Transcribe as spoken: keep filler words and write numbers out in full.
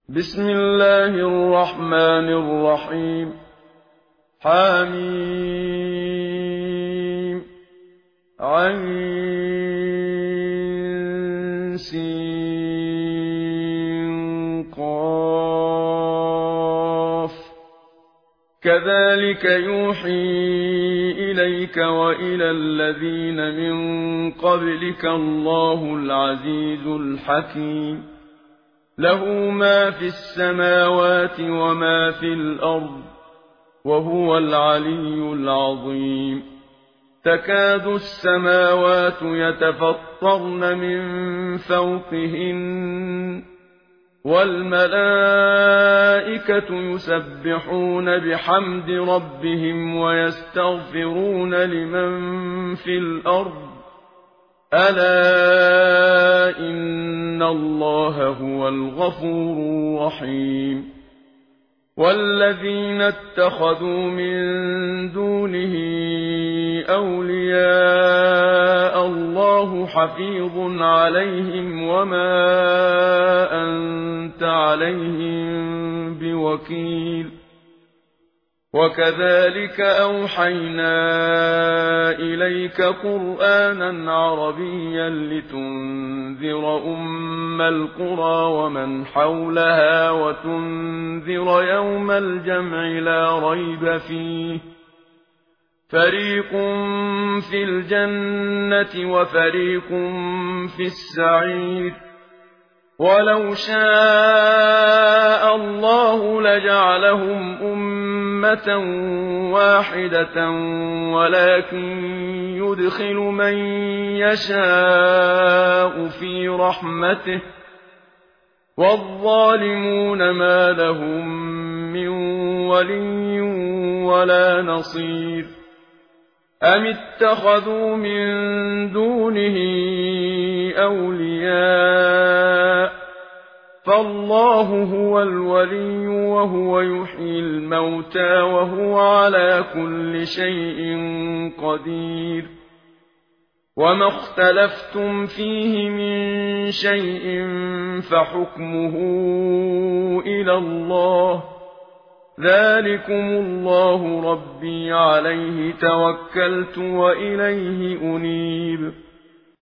بسم الله الرحمن الرحيم. حميم عين سين قاف كذلك يوحي إليك وإلى الذين من قبلك الله العزيز الحكيم له ما في السماوات وما في الأرض وهو العلي العظيم. تكاد السماوات يتفطرن من فوقهن والملائكة يسبحون بحمد ربهم ويستغفرون لمن في الأرض ألا إن الله هو الغفور الرحيم. والذين اتخذوا من دونه أولياء الله حفيظ عليهم وما أنت عليهم بوكيل. وكذلك أوحينا إليك قرآنا عربيا لتنذر أم القرى ومن حولها وتنذر يوم الجمع لا ريب فيه فريق في الجنة وفريق في السعير. ولو شاء الله لجعلهم أمة واحدة ولكن يدخل من يشاء في رحمته والظالمون ما لهم من ولي ولا نصير. أم اتخذوا من دونه أولياء فالله هو الولي وهو يحيي الموتى وهو على كل شيء قدير. وما اختلفتم فيه من شيء فحكمه إلى الله ذلكم الله ربي عليه توكلت وإليه أنيب.